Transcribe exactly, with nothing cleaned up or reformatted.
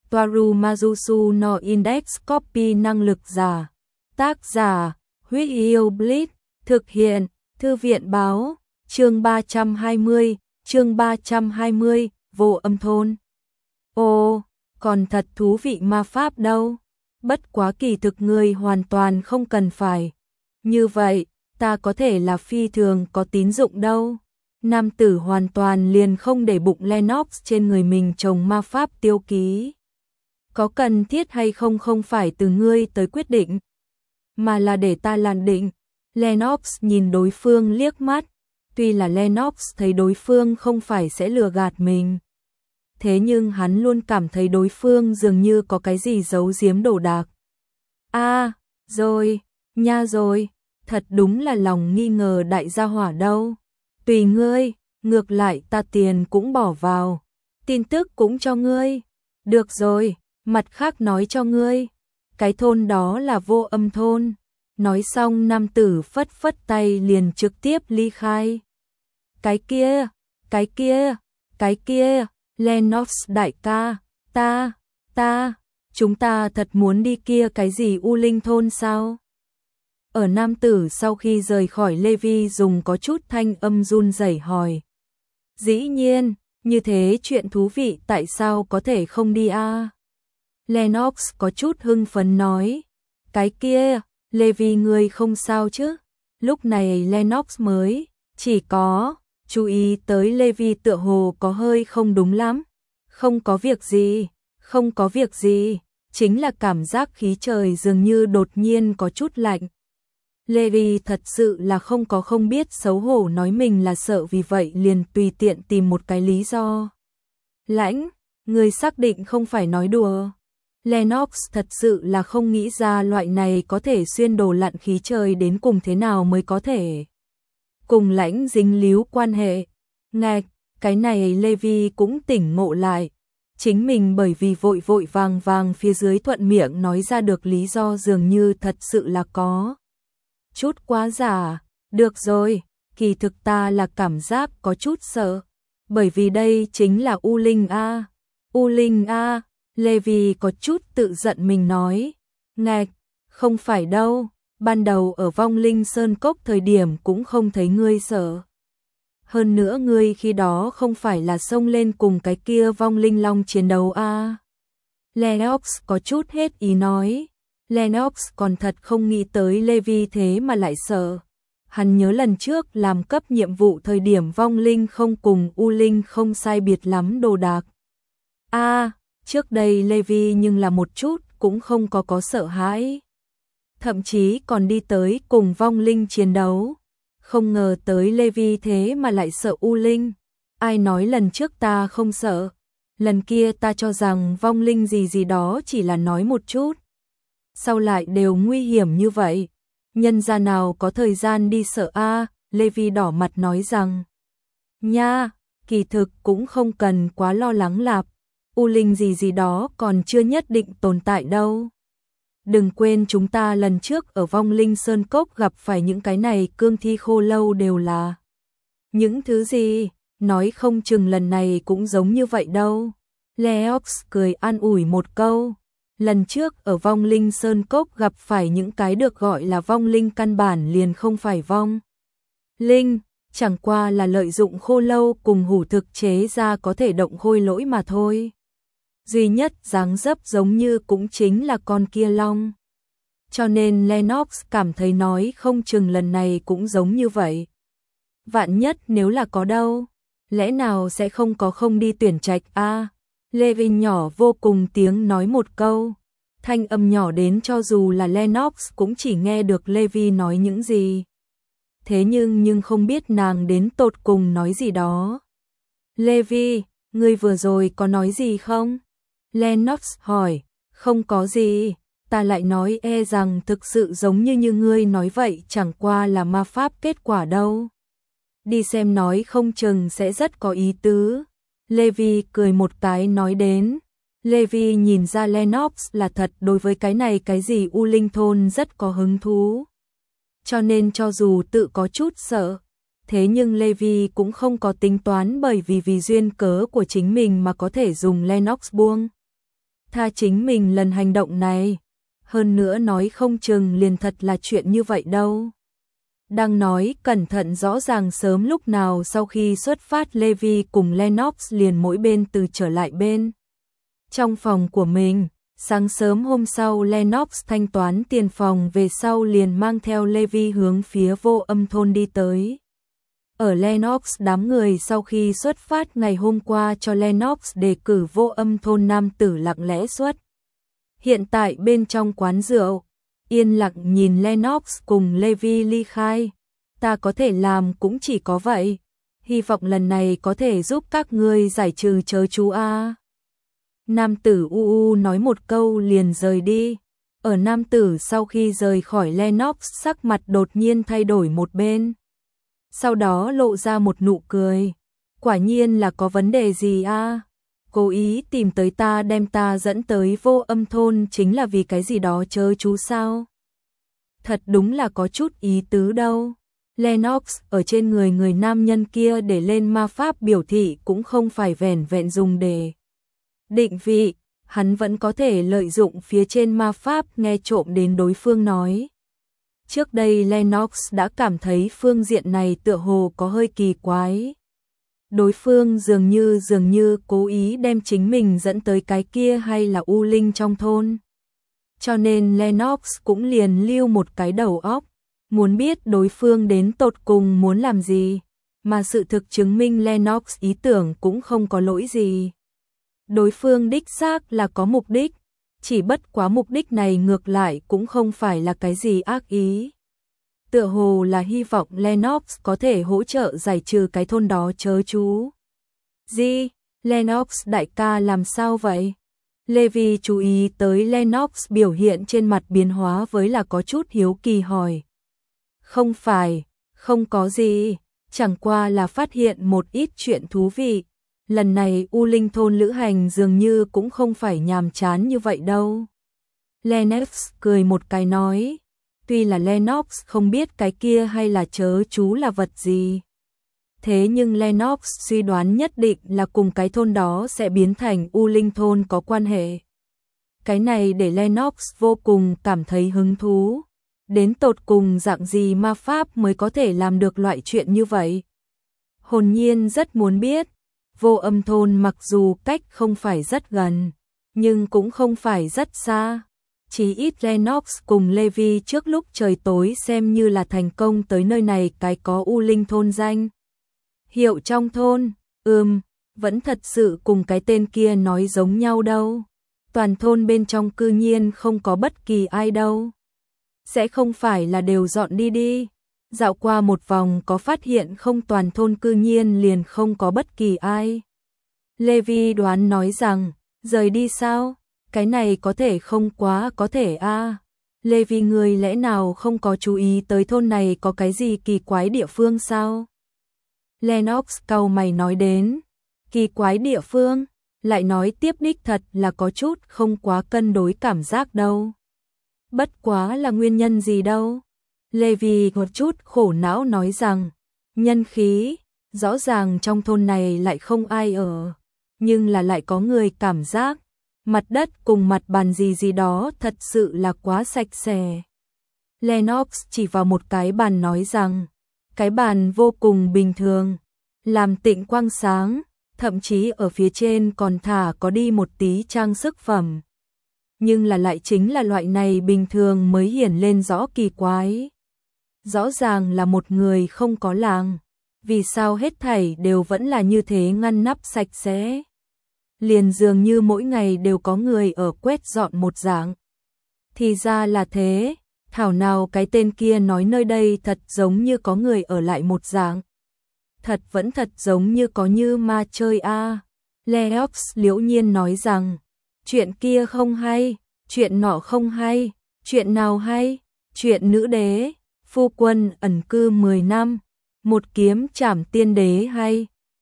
Toaru Majusu no Index Copy năng lực giả. Tác giả, Huyết Yêu Blitz, thực hiện, Thư viện báo, chương ba trăm hai mươi, chương ba trăm hai mươi, Vô Âm Thôn. Ồ, còn thật thú vị ma pháp đâu. Bất quá kỳ thực ngươi hoàn toàn không cần phải. Như vậy, ta có thể là phi thường có tín dụng đâu. Nam tử hoàn toàn liền không để bụng Lennox trên người mình trồng ma pháp tiêu ký. Có cần thiết hay không không phải từ ngươi tới quyết định, mà là để ta làm định. Lennox nhìn đối phương liếc mắt, tuy là Lennox thấy đối phương không phải sẽ lừa gạt mình. Thế nhưng hắn luôn cảm thấy đối phương dường như có cái gì giấu giếm đồ đạc. À, rồi, nha rồi, thật đúng là lòng nghi ngờ đại gia hỏa đâu. Tùy ngươi, ngược lại ta tiền cũng bỏ vào, tin tức cũng cho ngươi. Được rồi, mặt khác nói cho ngươi, cái thôn đó là Vô Âm thôn. Nói xong nam tử phất phất tay liền trực tiếp ly khai. Cái kia, cái kia, cái kia, Lennox đại ca, ta, ta, chúng ta thật muốn đi kia cái gì U Linh thôn sao? Ở nam tử sau khi rời khỏi Levi dùng có chút thanh âm run rẩy hỏi. Dĩ nhiên, như thế chuyện thú vị tại sao có thể không đi a? À? Lennox có chút hưng phấn nói. Cái kia, Levi ngươi không sao chứ? Lúc này Lennox mới chỉ có chú ý tới Levi tựa hồ có hơi không đúng lắm. Không có việc gì, không có việc gì, chính là cảm giác khí trời dường như đột nhiên có chút lạnh. Levi thật sự là không có không biết xấu hổ nói mình là sợ vì vậy liền tùy tiện tìm một cái lý do. Lãnh, người xác định không phải nói đùa. Lennox thật sự là không nghĩ ra loại này có thể xuyên đồ lặn khí trời đến cùng thế nào mới có thể cùng Lãnh dính líu quan hệ. Ngạch, cái này Levi cũng tỉnh ngộ lại. Chính mình bởi vì vội vội vàng vàng phía dưới thuận miệng nói ra được lý do dường như thật sự là có chút quá giả. Được rồi, kỳ thực ta là cảm giác có chút sợ. Bởi vì đây chính là U Linh A. U Linh A, Levi có chút tự giận mình nói. Ngạch, không phải đâu, ban đầu ở Vong Linh Sơn Cốc thời điểm cũng không thấy ngươi sợ. Hơn nữa ngươi khi đó không phải là xông lên cùng cái kia Vong Linh Long chiến đấu a? À? Lennox có chút hết ý nói. Lennox còn thật không nghĩ tới Levi thế mà lại sợ. Hắn nhớ lần trước làm cấp nhiệm vụ thời điểm Vong Linh không cùng U Linh không sai biệt lắm đồ đạc. A, à, trước đây Levi nhưng là một chút cũng không có có sợ hãi. Thậm chí còn đi tới cùng Vong Linh chiến đấu. Không ngờ tới Levi thế mà lại sợ U Linh. Ai nói lần trước ta không sợ. Lần kia ta cho rằng Vong Linh gì gì đó chỉ là nói một chút. Sao lại đều nguy hiểm như vậy? Nhân gia nào có thời gian đi sợ a? À? Levi đỏ mặt nói rằng. Nha, kỳ thực cũng không cần quá lo lắng lạp. U Linh gì gì đó còn chưa nhất định tồn tại đâu. Đừng quên chúng ta lần trước ở Vong Linh Sơn Cốc gặp phải những cái này cương thi khô lâu đều là những thứ gì, nói không chừng lần này cũng giống như vậy đâu. Leox cười an ủi một câu. Lần trước ở Vong Linh Sơn Cốc gặp phải những cái được gọi là vong linh căn bản liền không phải vong linh, chẳng qua là lợi dụng khô lâu cùng hủ thực chế ra có thể động khôi lỗi mà thôi. Duy nhất dáng dấp giống như cũng chính là con kia long. Cho nên Lennox cảm thấy nói không chừng lần này cũng giống như vậy. Vạn nhất nếu là có đâu, lẽ nào sẽ không có không đi tuyển trạch a? À, Levi nhỏ vô cùng tiếng nói một câu. Thanh âm nhỏ đến cho dù là Lennox cũng chỉ nghe được Levi nói những gì. Thế nhưng nhưng không biết nàng đến tột cùng nói gì đó. Levi, ngươi vừa rồi có nói gì không? Lennox hỏi. Không có gì, ta lại nói e rằng thực sự giống như như ngươi nói vậy chẳng qua là ma pháp kết quả đâu. Đi xem nói không chừng sẽ rất có ý tứ. Levi cười một cái nói đến. Levi nhìn ra Lennox là thật đối với cái này cái gì U Linh thôn rất có hứng thú. Cho nên cho dù tự có chút sợ, thế nhưng Levi cũng không có tính toán bởi vì vì duyên cớ của chính mình mà có thể dùng Lennox buông tha chính mình lần hành động này. Hơn nữa nói không chừng liền thật là chuyện như vậy đâu. Đang nói cẩn thận rõ ràng sớm lúc nào sau khi xuất phát Levi cùng Lennox liền mỗi bên từ trở lại bên trong phòng của mình. Sáng sớm hôm sau Lennox thanh toán tiền phòng về sau liền mang theo Levi hướng phía Vô Âm thôn đi tới. Ở Lennox đám người sau khi xuất phát ngày hôm qua cho Lennox đề cử Vô Âm thôn nam tử lặng lẽ xuất. Hiện tại bên trong quán rượu, yên lặng nhìn Lennox cùng Levi ly khai. Ta có thể làm cũng chỉ có vậy. Hy vọng lần này có thể giúp các ngươi giải trừ chớ chú a. Nam tử u u nói một câu liền rời đi. Ở nam tử sau khi rời khỏi Lennox sắc mặt đột nhiên thay đổi một bên. Sau đó lộ ra một nụ cười. Quả nhiên là có vấn đề gì a? Cố ý tìm tới ta đem ta dẫn tới Vô Âm thôn chính là vì cái gì đó chớ chú sao? Thật đúng là có chút ý tứ đâu. Lennox ở trên người người nam nhân kia để lên ma pháp biểu thị cũng không phải vẻn vẹn dùng để định vị, hắn vẫn có thể lợi dụng phía trên ma pháp nghe trộm đến đối phương nói. Trước đây Lennox đã cảm thấy phương diện này tựa hồ có hơi kỳ quái. Đối phương dường như dường như cố ý đem chính mình dẫn tới cái kia hay là u linh trong thôn. Cho nên Lennox cũng liền lưu một cái đầu óc, muốn biết đối phương đến tột cùng muốn làm gì, mà sự thực chứng minh Lennox ý tưởng cũng không có lỗi gì. Đối phương đích xác là có mục đích, chỉ bất quá mục đích này ngược lại cũng không phải là cái gì ác ý. Tựa hồ là hy vọng Lennox có thể hỗ trợ giải trừ cái thôn đó chớ chú. Gì? Lennox đại ca làm sao vậy? Levi chú ý tới Lennox biểu hiện trên mặt biến hóa với là có chút hiếu kỳ hỏi. Không phải, không có gì, chẳng qua là phát hiện một ít chuyện thú vị. Lần này U Linh thôn lữ hành dường như cũng không phải nhàm chán như vậy đâu. Lennox cười một cái nói. Tuy là Lennox không biết cái kia hay là chớ chú là vật gì. Thế nhưng Lennox suy đoán nhất định là cùng cái thôn đó sẽ biến thành U Linh thôn có quan hệ. Cái này để Lennox vô cùng cảm thấy hứng thú. Đến tột cùng dạng gì ma pháp mới có thể làm được loại chuyện như vậy. Hồn nhiên rất muốn biết. Vô Âm thôn mặc dù cách không phải rất gần, nhưng cũng không phải rất xa. Chỉ ít Lennox cùng Levi trước lúc trời tối xem như là thành công tới nơi này cái có U Linh thôn danh. Hiệu trong thôn, ừm, vẫn thật sự cùng cái tên kia nói giống nhau đâu. Toàn thôn bên trong cư nhiên không có bất kỳ ai đâu. Sẽ không phải là đều dọn đi đi. Dạo qua một vòng có phát hiện không toàn thôn cư nhiên liền không có bất kỳ ai. Levi đoán nói rằng, rời đi sao? Cái này có thể không quá có thể a. À. Levi người lẽ nào không có chú ý tới thôn này có cái gì kỳ quái địa phương sao? Lennox cau mày nói đến, kỳ quái địa phương, lại nói tiếp đích thật là có chút không quá cân đối cảm giác đâu. Bất quá là nguyên nhân gì đâu? Levi một chút khổ não nói rằng, nhân khí, rõ ràng trong thôn này lại không ai ở, nhưng là lại có người cảm giác, mặt đất cùng mặt bàn gì gì đó thật sự là quá sạch sẽ. Lennox chỉ vào một cái bàn nói rằng, cái bàn vô cùng bình thường, làm tịnh quang sáng, thậm chí ở phía trên còn thả có đi một tí trang sức phẩm. Nhưng là lại chính là loại này bình thường mới hiển lên rõ kỳ quái. Rõ ràng là một người không có làng, vì sao hết thảy đều vẫn là như thế ngăn nắp sạch sẽ. Liền dường như mỗi ngày đều có người ở quét dọn một dạng. Thì ra là thế, thảo nào cái tên kia nói nơi đây thật giống như có người ở lại một dạng. Thật vẫn thật giống như có như ma chơi a. À. Leox liễu nhiên nói rằng, chuyện kia không hay, chuyện nọ không hay, chuyện nào hay, chuyện nữ đế, phu quân ẩn cư mười năm, một kiếm trảm tiên đế hay.